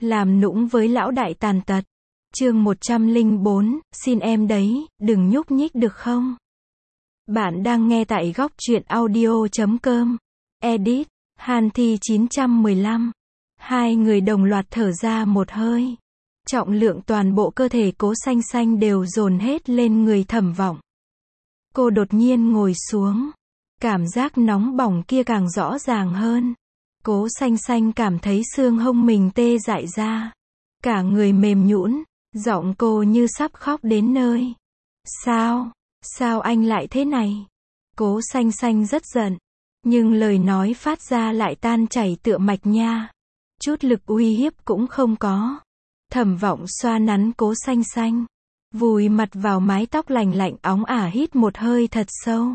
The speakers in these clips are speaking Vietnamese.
làm nũng với lão đại tàn tật. Chương 104, xin em đấy, đừng nhúc nhích được không? Bạn đang nghe tại góc truyện audio.com. Edit, Hàn Thi 915. Hai người đồng loạt thở ra một hơi. Trọng lượng toàn bộ cơ thể Cố Xanh Xanh đều dồn hết lên người Thẩm Vọng. Cô đột nhiên ngồi xuống. Cảm giác nóng bỏng kia càng rõ ràng hơn. Cố Xanh Xanh cảm thấy xương hông mình tê dại ra. Cả người mềm nhũn, giọng cô như sắp khóc đến nơi. Sao anh lại thế này? Cố Xanh Xanh rất giận. Nhưng lời nói phát ra lại tan chảy tựa mạch nha. Chút lực uy hiếp cũng không có. Thẩm Vọng xoa nắn Cố Xanh Xanh. Vùi mặt vào mái tóc lành lạnh óng ả hít một hơi thật sâu.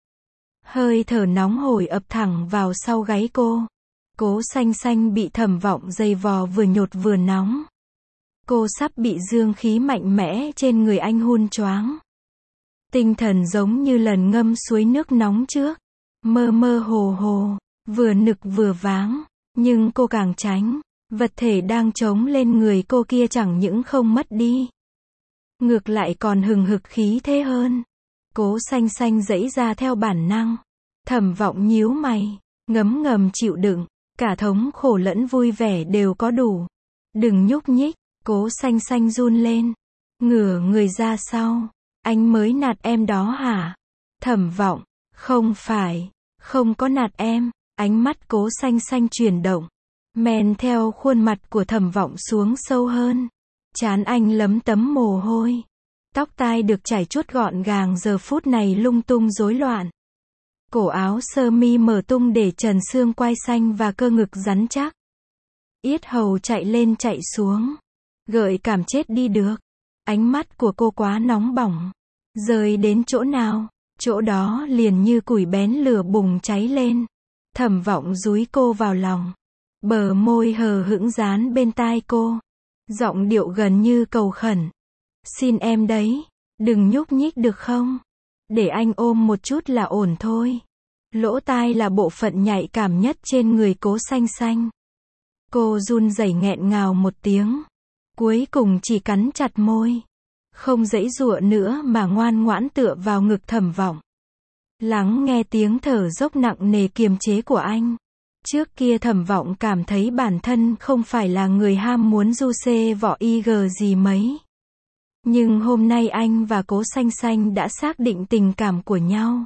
Hơi thở nóng hổi ập thẳng vào sau gáy cô. Cố Xanh Xanh bị Thẩm Vọng giày vò vừa nhột vừa nóng. Cô sắp bị dương khí mạnh mẽ trên người anh hun choáng. Tinh thần giống như lần ngâm suối nước nóng trước. Mơ mơ hồ hồ, vừa nực vừa váng. Nhưng cô càng tránh. Vật thể đang chống lên người cô kia chẳng những không mất đi. Ngược lại còn hừng hực khí thế hơn. Cố Xanh Xanh giãy ra theo bản năng. Thẩm Vọng nhíu mày, ngấm ngầm chịu đựng. Cả thống khổ lẫn vui vẻ đều có đủ. Đừng nhúc nhích, Cố Xanh Xanh run lên. Ngửa người ra sau. Anh mới nạt em đó hả? Thẩm Vọng, không phải, không có nạt em. Ánh mắt Cố Xanh Xanh chuyển động. Men theo khuôn mặt của Thẩm Vọng xuống sâu hơn. Trán anh lấm tấm mồ hôi. Tóc tai được chải chuốt gọn gàng giờ phút này lung tung rối loạn. Cổ áo sơ mi mở tung để trần xương quai xanh và cơ ngực rắn chắc. Yết hầu chạy lên chạy xuống. Gợi cảm chết đi được. Ánh mắt của cô quá nóng bỏng. Rơi đến chỗ nào, chỗ đó liền như củi bén lửa bùng cháy lên. Thẩm Vọng dúi cô vào lòng. Bờ môi hờ hững dán bên tai cô. Giọng điệu gần như cầu khẩn. Xin em đấy, đừng nhúc nhích được không? Để anh ôm một chút là ổn thôi. Lỗ tai là bộ phận nhạy cảm nhất trên người Cố Xanh Xanh. Cô run rẩy nghẹn ngào một tiếng. Cuối cùng chỉ cắn chặt môi. Không giãy giụa nữa mà ngoan ngoãn tựa vào ngực Thẩm Vọng. Lắng nghe tiếng thở dốc nặng nề kiềm chế của anh. Trước kia Thẩm Vọng cảm thấy bản thân không phải là người ham muốn du xê võ IG gì mấy. Nhưng hôm nay anh và Cố Xanh Xanh đã xác định tình cảm của nhau.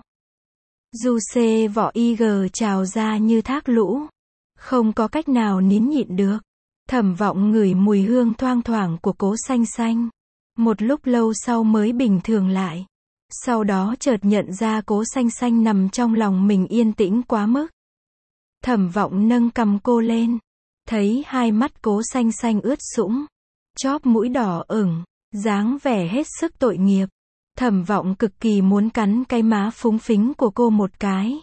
Du xê võ IG trào ra như thác lũ. Không có cách nào nín nhịn được. Thẩm Vọng ngửi mùi hương thoang thoảng của Cố Xanh Xanh. Một lúc lâu sau mới bình thường lại. Sau đó chợt nhận ra Cố Xanh Xanh nằm trong lòng mình yên tĩnh quá mức. Thẩm Vọng nâng cằm cô lên. Thấy hai mắt Cố Xanh Xanh ướt sũng. Chóp mũi đỏ ửng. Dáng vẻ hết sức tội nghiệp. Thẩm Vọng cực kỳ muốn cắn cái má phúng phính của cô một cái.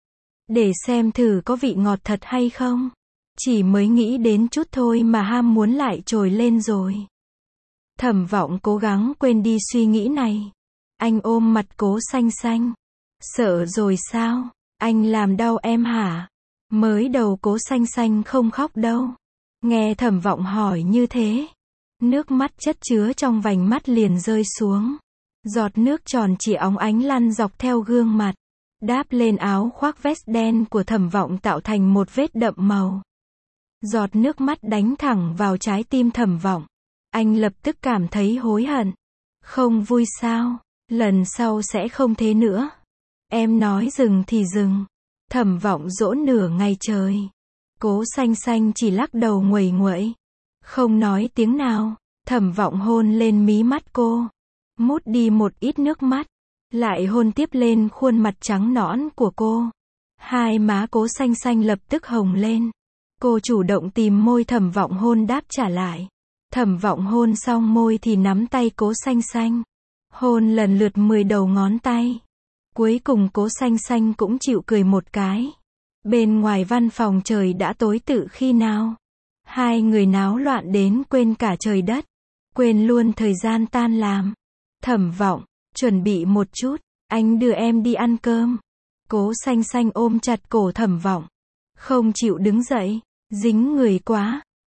Để xem thử có vị ngọt thật hay không. Chỉ mới nghĩ đến chút thôi mà ham muốn lại trồi lên rồi. Thẩm Vọng cố gắng quên đi suy nghĩ này. Anh ôm mặt Cố Xanh Xanh. Sợ rồi sao? Anh làm đau em hả? Mới đầu Cố Xanh Xanh không khóc đâu. Nghe Thẩm Vọng hỏi như thế. Nước mắt chất chứa trong vành mắt liền rơi xuống. Giọt nước tròn chỉ óng ánh lăn dọc theo gương mặt. Đáp lên áo khoác vest đen của Thẩm Vọng tạo thành một vết đậm màu. Giọt nước mắt đánh thẳng vào trái tim Thẩm Vọng. Anh lập tức cảm thấy hối hận. Không vui sao? Lần sau sẽ không thế nữa. Em nói dừng thì dừng. Thẩm Vọng dỗ nửa ngày trời. Cố Xanh Xanh chỉ lắc đầu nguầy nguậy. Không nói tiếng nào. Thẩm Vọng hôn lên mí mắt cô. Mút đi một ít nước mắt. Lại hôn tiếp lên khuôn mặt trắng nõn của cô. Hai má Cố Xanh Xanh lập tức hồng lên. Cô chủ động tìm môi Thẩm Vọng hôn đáp trả lại. Thẩm Vọng hôn xong môi thì nắm tay Cố Xanh Xanh. Hôn lần lượt 10 đầu ngón tay. Cuối cùng Cố Xanh Xanh cũng chịu cười một cái. Bên ngoài văn phòng trời đã tối tự khi nào. Hai người náo loạn đến quên cả trời đất. Quên luôn thời gian tan làm. Thẩm Vọng, chuẩn bị một chút. Anh đưa em đi ăn cơm. Cố Xanh Xanh ôm chặt cổ Thẩm Vọng. Không chịu đứng dậy. Dính người quá.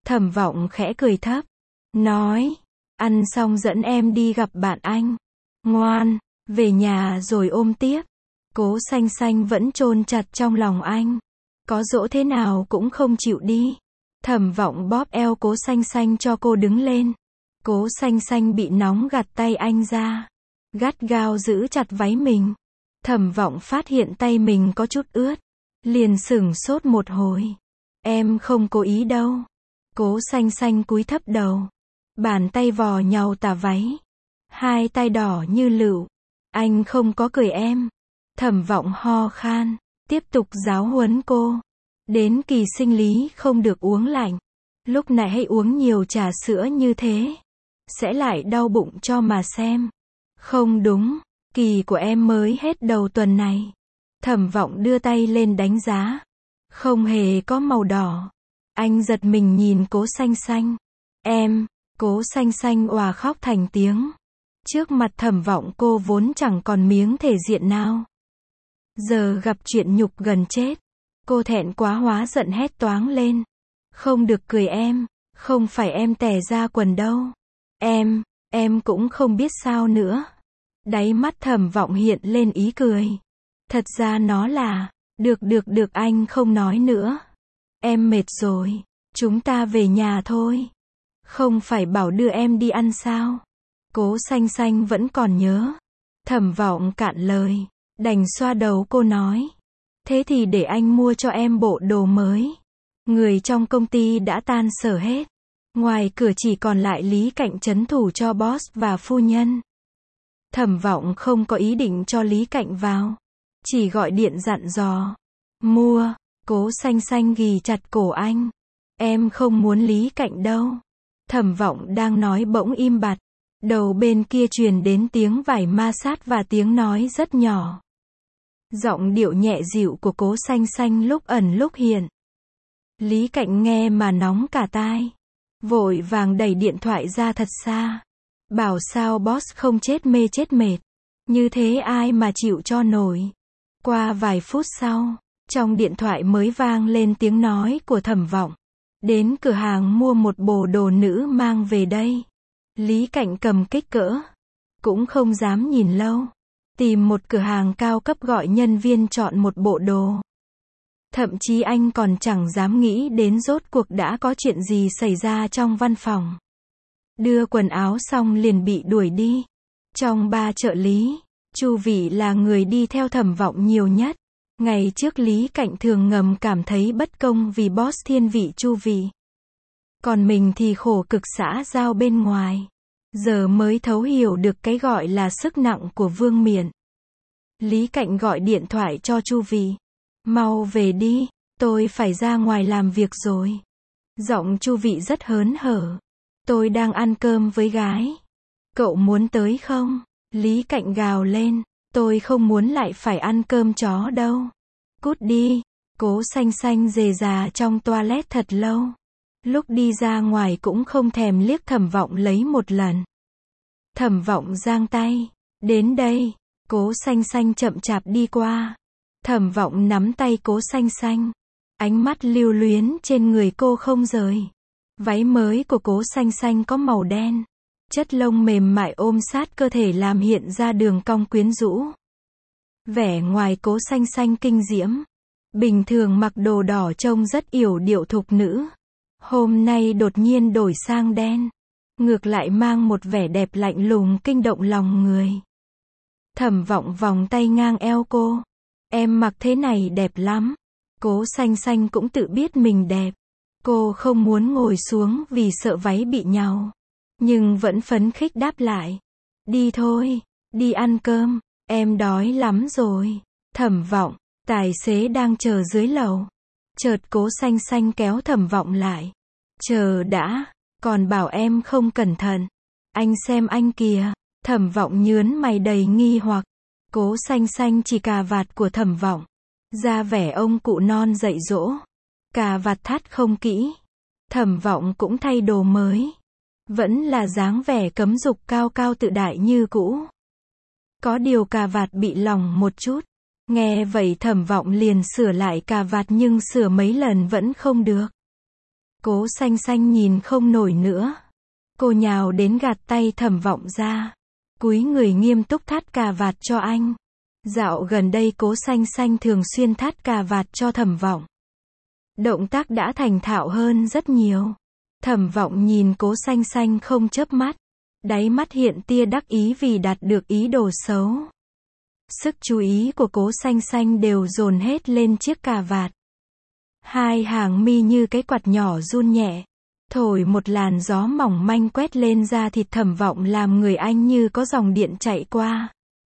Thẩm Vọng khẽ cười thấp, nói, ăn xong dẫn em đi gặp bạn anh. Ngoan, về nhà rồi ôm tiếp. Cố Xanh Xanh vẫn chôn chặt trong lòng anh. Có dỗ thế nào cũng không chịu đi. Thẩm Vọng bóp eo Cố Xanh Xanh cho cô đứng lên. Cố Xanh Xanh bị nóng gạt tay anh ra. Gắt gao giữ chặt váy mình. Thẩm Vọng phát hiện tay mình có chút ướt. Liền sửng sốt một hồi. Em không cố ý đâu. Cố Xanh Xanh cúi thấp đầu. Bàn tay vò nhàu tà váy. Hai tay đỏ như lựu. Anh không có cười em. Thẩm Vọng ho khan. Tiếp tục giáo huấn cô. Đến kỳ sinh lý không được uống lạnh. Lúc này hãy uống nhiều trà sữa như thế. Sẽ lại đau bụng cho mà xem. Không đúng. Kỳ của em mới hết đầu tuần này. Thẩm Vọng đưa tay lên đánh giá. Không hề có màu đỏ. Anh giật mình nhìn Cố Xanh Xanh. Em. Cố Xanh Xanh òa khóc thành tiếng. Trước mặt Thẩm Vọng cô vốn chẳng còn miếng thể diện nào. Giờ gặp chuyện nhục gần chết. Cô thẹn quá hóa giận hét toáng lên. Không được cười em. Không phải em tè ra quần đâu. Em cũng không biết sao nữa. Đáy mắt Thẩm Vọng hiện lên ý cười. Thật ra nó là, được anh không nói nữa. Em mệt rồi, chúng ta về nhà thôi. Không phải bảo đưa em đi ăn sao? Cố Xanh Xanh vẫn còn nhớ. Thẩm Vọng cạn lời, đành xoa đầu cô nói. Thế thì để anh mua cho em bộ đồ mới. Người trong công ty đã tan sở hết. Ngoài cửa chỉ còn lại Lý Cạnh trấn thủ cho boss và phu nhân. Thẩm Vọng không có ý định cho Lý Cạnh vào. Chỉ gọi điện dặn dò. Mua. Cố Xanh Xanh ghì chặt cổ anh. Em không muốn Lý Cạnh đâu. Thẩm Vọng đang nói bỗng im bặt. Đầu bên kia truyền đến tiếng vải ma sát và tiếng nói rất nhỏ. Giọng điệu nhẹ dịu của Cố Xanh Xanh lúc ẩn lúc hiện. Lý Cạnh nghe mà nóng cả tai. Vội vàng đẩy điện thoại ra thật xa. Bảo sao boss không chết mê chết mệt. Như thế ai mà chịu cho nổi. Qua vài phút sau, trong điện thoại mới vang lên tiếng nói của Thẩm Vọng. Đến cửa hàng mua một bộ đồ nữ mang về đây. Lý Cạnh cầm kích cỡ. Cũng không dám nhìn lâu. Tìm một cửa hàng cao cấp gọi nhân viên chọn một bộ đồ. Thậm chí anh còn chẳng dám nghĩ đến rốt cuộc đã có chuyện gì xảy ra trong văn phòng. Đưa quần áo xong liền bị đuổi đi. Trong 3 trợ lý, Chu Vĩ là người đi theo Thẩm Vọng nhiều nhất. Ngày trước Lý Cạnh thường ngầm cảm thấy bất công vì boss thiên vị Chu Vĩ. Còn mình thì khổ cực xã giao bên ngoài. Giờ mới thấu hiểu được cái gọi là sức nặng của vương miện. Lý Cạnh gọi điện thoại cho Chu Vĩ. Mau về đi, tôi phải ra ngoài làm việc rồi. Giọng Chu Vĩ rất hớn hở. Tôi đang ăn cơm với gái. Cậu muốn tới không? Lý Cạnh gào lên. Tôi không muốn lại phải ăn cơm chó đâu. Cút đi. Cố Xanh Xanh rề rà trong toilet thật lâu. Lúc đi ra ngoài cũng không thèm liếc Thẩm Vọng lấy một lần. Thẩm Vọng giang tay. Đến đây. Cố Xanh Xanh chậm chạp đi qua. Thẩm Vọng nắm tay Cố Xanh Xanh. Ánh mắt lưu luyến trên người cô không rời. Váy mới của Cố Xanh Xanh có màu đen. Chất lông mềm mại ôm sát cơ thể làm hiện ra đường cong quyến rũ. Vẻ ngoài Cố Xanh Xanh kinh diễm. Bình thường mặc đồ đỏ trông rất yểu điệu thục nữ. Hôm nay đột nhiên đổi sang đen. Ngược lại mang một vẻ đẹp lạnh lùng kinh động lòng người. Thẩm Vọng vòng tay ngang eo cô. Em mặc thế này đẹp lắm. Cố Xanh Xanh cũng tự biết mình đẹp. Cô không muốn ngồi xuống vì sợ váy bị nhàu. Nhưng vẫn phấn khích đáp lại. Đi thôi, đi ăn cơm, em đói lắm rồi. Thẩm Vọng, tài xế đang chờ dưới lầu. Chợt Cố Xanh Xanh kéo Thẩm Vọng lại. Chờ đã, còn bảo em không cẩn thận. Anh xem anh kìa. Thẩm Vọng nhớn mày đầy nghi hoặc. Cố Xanh Xanh chỉ cà vạt của Thẩm Vọng. Ra vẻ ông cụ non dạy dỗ. Cà vạt thắt không kỹ. Thẩm Vọng cũng thay đồ mới. Vẫn là dáng vẻ cấm dục cao cao tự đại như cũ. Có điều cà vạt bị lỏng một chút. Nghe vậy Thẩm Vọng liền sửa lại cà vạt nhưng sửa mấy lần vẫn không được. Cố Xanh Xanh nhìn không nổi nữa. Cô nhào đến gạt tay Thẩm Vọng ra. Cúi người nghiêm túc thắt cà vạt cho anh. Dạo gần đây Cố Xanh Xanh thường xuyên thắt cà vạt cho Thẩm Vọng. Động tác đã thành thạo hơn rất nhiều. Thẩm Vọng nhìn Cố Xanh Xanh không chớp mắt. Đáy mắt hiện tia đắc ý vì đạt được ý đồ xấu. Sức chú ý của Cố Xanh Xanh đều dồn hết lên chiếc cà vạt. Hai hàng mi như cái quạt nhỏ run nhẹ. Thổi một làn gió mỏng manh quét lên da thịt Thẩm Vọng làm người anh như có dòng điện chạy qua.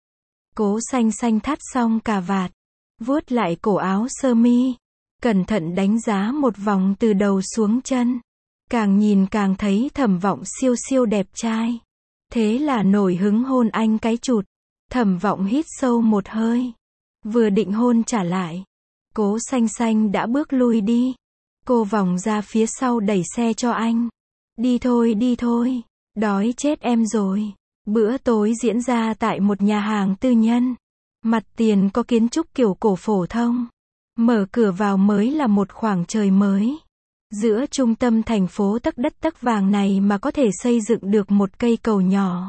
Cố Xanh Xanh thắt xong cà vạt. Vuốt lại cổ áo sơ mi. Cẩn thận đánh giá một vòng từ đầu xuống chân. Càng nhìn càng thấy Thẩm Vọng siêu siêu đẹp trai. Thế là nổi hứng hôn anh cái chụt. Thẩm Vọng hít sâu một hơi. Vừa định hôn trả lại. Cố Xanh Xanh đã bước lui đi. Cô vòng ra phía sau đẩy xe cho anh. Đi thôi, đói chết em rồi. Bữa tối diễn ra tại một nhà hàng tư nhân. Mặt tiền có kiến trúc kiểu cổ phổ thông. Mở cửa vào mới là một khoảng trời mới. Giữa trung tâm thành phố tấc đất tấc vàng này mà có thể xây dựng được một cây cầu nhỏ.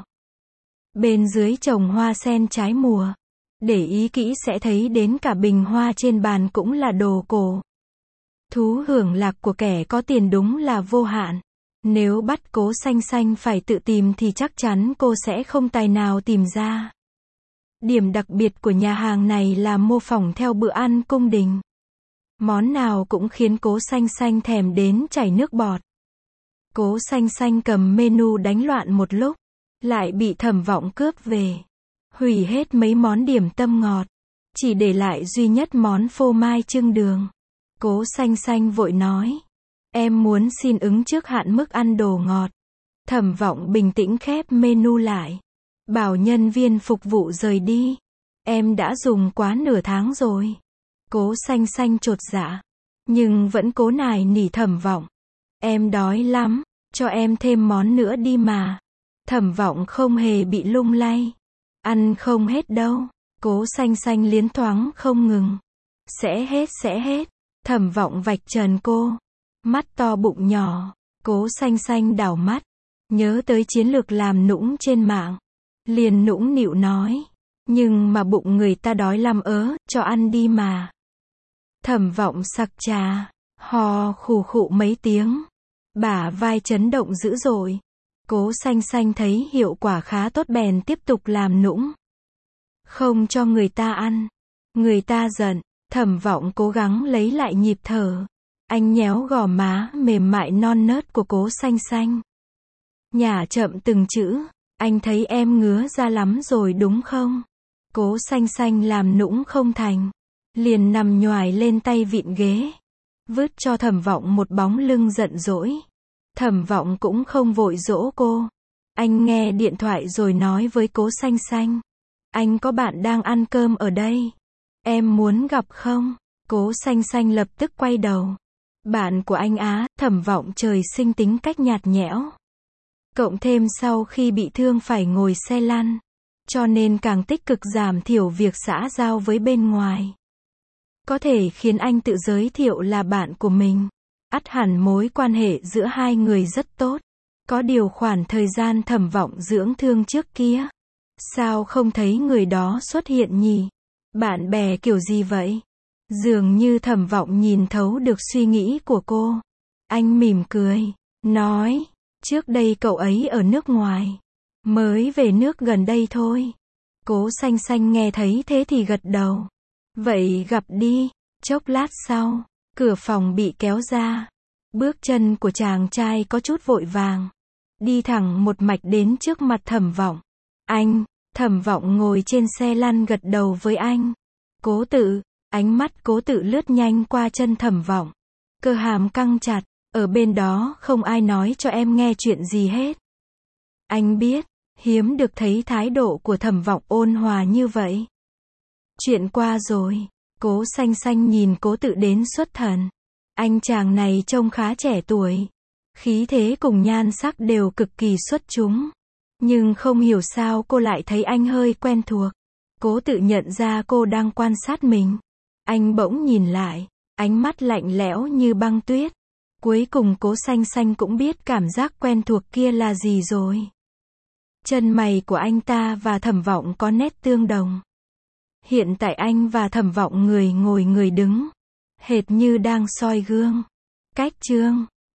Bên dưới trồng hoa sen trái mùa. Để ý kỹ sẽ thấy đến cả bình hoa trên bàn cũng là đồ cổ. Thú hưởng lạc của kẻ có tiền đúng là vô hạn. Nếu bắt Cố Xanh Xanh phải tự tìm thì chắc chắn cô sẽ không tài nào tìm ra. Điểm đặc biệt của nhà hàng này là mô phỏng theo bữa ăn cung đình. Món nào cũng khiến Cố Xanh Xanh thèm đến chảy nước bọt. Cố Xanh Xanh cầm menu đánh loạn một lúc. Lại bị Thẩm Vọng cướp về. Hủy hết mấy món điểm tâm ngọt. Chỉ để lại duy nhất món phô mai chưng đường. Cố Xanh Xanh vội nói. Em muốn xin ứng trước hạn mức ăn đồ ngọt. Thẩm Vọng bình tĩnh khép menu lại. Bảo nhân viên phục vụ rời đi. Em đã dùng quá nửa tháng rồi. Cố Xanh Xanh chột dạ. Nhưng vẫn cố nài nỉ Thẩm Vọng. Em đói lắm. Cho em thêm món nữa đi mà. Thẩm Vọng không hề bị lung lay. Ăn không hết đâu. Cố Xanh Xanh liến thoáng không ngừng. Sẽ hết. Thẩm Vọng vạch trần cô. Mắt to bụng nhỏ. Cố Xanh Xanh đảo mắt. Nhớ tới chiến lược làm nũng trên mạng. Liền nũng nịu nói. Nhưng mà bụng người ta đói lắm cho ăn đi mà. Thẩm Vọng sặc trà. Hò khù khụ mấy tiếng. Bả vai chấn động dữ dội. Cố Xanh Xanh thấy hiệu quả khá tốt bèn tiếp tục làm nũng. Không cho người ta ăn. Người ta giận. Thẩm Vọng cố gắng lấy lại nhịp thở. Anh nhéo gò má mềm mại non nớt của Cố Xanh Xanh. Nhả chậm từng chữ. Anh thấy em ngứa ra lắm rồi đúng không? Cố Xanh Xanh làm nũng không thành. Liền nằm nhoài lên tay vịn ghế. Vứt cho Thẩm Vọng một bóng lưng giận dỗi. Thẩm Vọng cũng không vội dỗ cô. Anh nghe điện thoại rồi nói với Cố Xanh Xanh. Anh có bạn đang ăn cơm ở đây. Em muốn gặp không? Cố Xanh Xanh lập tức quay đầu. Bạn của anh á? Thẩm Vọng trời sinh tính cách nhạt nhẽo. Cộng thêm sau khi bị thương phải ngồi xe lăn. Cho nên càng tích cực giảm thiểu việc xã giao với bên ngoài. Có thể khiến anh tự giới thiệu là bạn của mình. Ắt hẳn mối quan hệ giữa hai người rất tốt. Có điều khoảng thời gian Thẩm Vọng dưỡng thương trước kia. Sao không thấy người đó xuất hiện nhỉ? Bạn bè kiểu gì vậy? Dường như Thẩm Vọng nhìn thấu được suy nghĩ của cô. Anh mỉm cười. Nói. Trước đây cậu ấy ở nước ngoài. Mới về nước gần đây thôi. Cố Xanh Xanh nghe thấy thế thì gật đầu. Vậy gặp đi. Chốc lát sau. Cửa phòng bị kéo ra. Bước chân của chàng trai có chút vội vàng. Đi thẳng một mạch đến trước mặt Thẩm Vọng. Anh. Thẩm Vọng ngồi trên xe lăn gật đầu với anh. Cố Tự. Ánh mắt Cố Tự lướt nhanh qua chân Thẩm Vọng. Cơ hàm căng chặt. Ở bên đó không ai nói cho em nghe chuyện gì hết. Anh biết. Hiếm được thấy thái độ của Thẩm Vọng ôn hòa như vậy. Chuyện qua rồi. Cố Xanh Xanh nhìn Cố Tự đến xuất thần. Anh chàng này trông khá trẻ tuổi. Khí thế cùng nhan sắc đều cực kỳ xuất chúng. Nhưng không hiểu sao cô lại thấy anh hơi quen thuộc. Cố Tự nhận ra cô đang quan sát mình. Anh bỗng nhìn lại. Ánh mắt lạnh lẽo như băng tuyết. Cuối cùng Cố Xanh Xanh cũng biết cảm giác quen thuộc kia là gì rồi. Chân mày của anh ta và Thẩm Vọng có nét tương đồng. Hiện tại anh và Thẩm Vọng người ngồi người đứng, hệt như đang soi gương. Cách chương